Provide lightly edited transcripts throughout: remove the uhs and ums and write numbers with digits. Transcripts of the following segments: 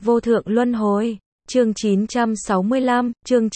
Vô thượng luân hồi. Chương 965, chương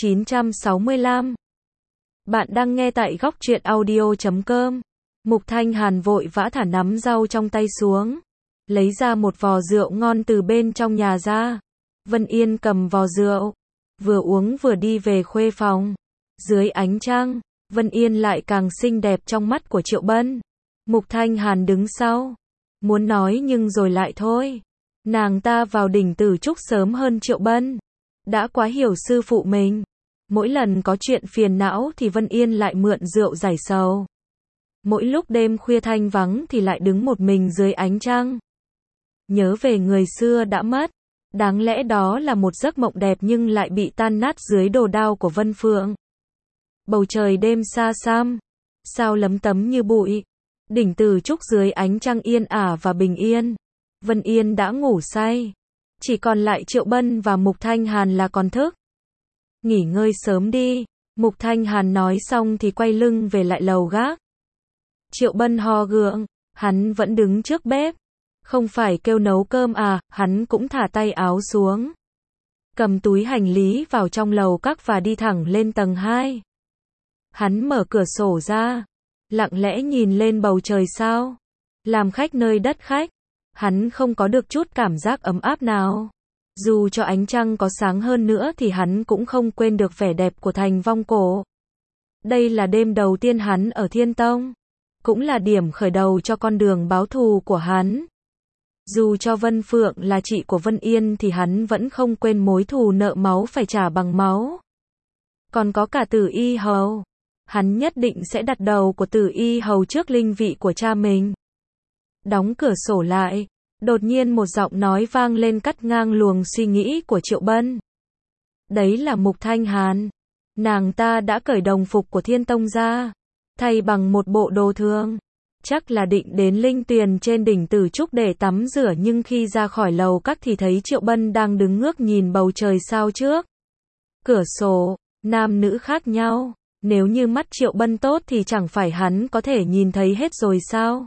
965. Bạn đang nghe tại góc truyện audio.com. Mục Thanh Hàn vội vã thả nắm rau trong tay xuống, lấy ra một vò rượu ngon từ bên trong nhà ra. Vân Yên cầm vò rượu, vừa uống vừa đi về khuê phòng. Dưới ánh trăng, Vân Yên lại càng xinh đẹp trong mắt của Triệu Bân. Mục Thanh Hàn đứng sau, muốn nói nhưng rồi lại thôi. Nàng ta vào đỉnh Tử Trúc sớm hơn Triệu Bân, đã quá hiểu sư phụ mình. Mỗi lần có chuyện phiền não thì Vân Yên lại mượn rượu giải sầu. Mỗi lúc đêm khuya thanh vắng thì lại đứng một mình dưới ánh trăng, nhớ về người xưa đã mất. Đáng lẽ đó là một giấc mộng đẹp nhưng lại bị tan nát dưới đồ đao của Vân Phượng. Bầu trời đêm xa xăm, sao lấm tấm như bụi. Đỉnh Tử Trúc dưới ánh trăng yên ả và bình yên. Vân Yên đã ngủ say, chỉ còn lại Triệu Bân và Mục Thanh Hàn là còn thức. Nghỉ ngơi sớm đi, Mục Thanh Hàn nói xong thì quay lưng về lại lầu gác. Triệu Bân ho gượng, hắn vẫn đứng trước bếp. Không phải kêu nấu cơm à, hắn cũng thả tay áo xuống, cầm túi hành lý vào trong lầu các và đi thẳng lên tầng 2. Hắn mở cửa sổ ra, lặng lẽ nhìn lên bầu trời sao. Làm khách nơi đất khách, hắn không có được chút cảm giác ấm áp nào. Dù cho ánh trăng có sáng hơn nữa thì hắn cũng không quên được vẻ đẹp của thành Vong Cổ. Đây là đêm đầu tiên hắn ở Thiên Tông, cũng là điểm khởi đầu cho con đường báo thù của hắn. Dù cho Vân Phượng là chị của Vân Yên thì hắn vẫn không quên mối thù nợ máu phải trả bằng máu. Còn có cả Tử Y Hầu, hắn nhất định sẽ đặt đầu của Tử Y Hầu trước linh vị của cha mình. Đóng cửa sổ lại, đột nhiên một giọng nói vang lên cắt ngang luồng suy nghĩ của Triệu Bân. Đấy là Mục Thanh Hàn. Nàng ta đã cởi đồng phục của Thiên Tông ra, thay bằng một bộ đồ thường. Chắc là định đến linh tuyền trên đỉnh Tử Trúc để tắm rửa, nhưng khi ra khỏi lầu các thì thấy Triệu Bân đang đứng ngước nhìn bầu trời sao trước cửa sổ. Nam nữ khác nhau, nếu như mắt Triệu Bân tốt thì chẳng phải hắn có thể nhìn thấy hết rồi sao?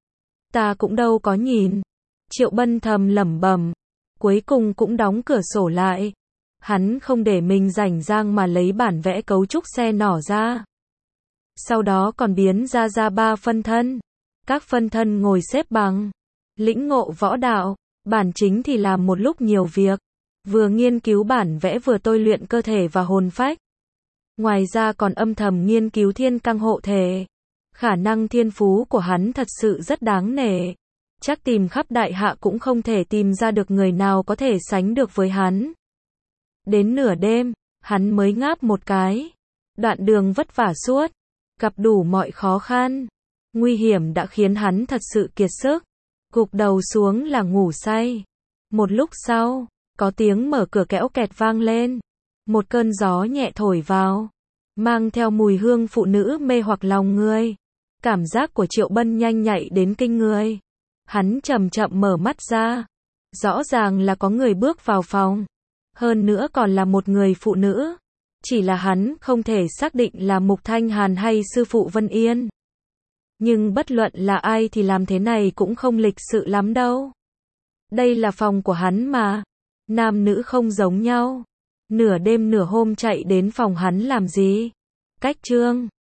Ta cũng đâu có nhìn. Triệu Bân thầm lẩm bẩm, cuối cùng cũng đóng cửa sổ lại. Hắn không để mình rảnh rang mà lấy bản vẽ cấu trúc xe nỏ ra. Sau đó còn biến ra 3 phân thân. Các phân thân ngồi xếp bằng, lĩnh ngộ võ đạo. Bản chính thì làm một lúc nhiều việc, vừa nghiên cứu bản vẽ vừa tôi luyện cơ thể và hồn phách. Ngoài ra còn âm thầm nghiên cứu thiên căng hộ thể. Khả năng thiên phú của hắn thật sự rất đáng nể. Chắc tìm khắp đại hạ cũng không thể tìm ra được người nào có thể sánh được với hắn. Đến nửa đêm, hắn mới ngáp một cái. Đoạn đường vất vả suốt, gặp đủ mọi khó khăn, nguy hiểm đã khiến hắn thật sự kiệt sức. Gục đầu xuống là ngủ say. Một lúc sau, có tiếng mở cửa kẽo kẹt vang lên. Một cơn gió nhẹ thổi vào, mang theo mùi hương phụ nữ mê hoặc lòng người. Cảm giác của Triệu Bân nhanh nhạy đến kinh người. Hắn chậm chậm mở mắt ra. Rõ ràng là có người bước vào phòng. Hơn nữa còn là một người phụ nữ. Chỉ là hắn không thể xác định là Mục Thanh Hàn hay sư phụ Vân Yên. Nhưng bất luận là ai thì làm thế này cũng không lịch sự lắm đâu. Đây là phòng của hắn mà. Nam nữ không giống nhau. Nửa đêm nửa hôm chạy đến phòng hắn làm gì? Cách chương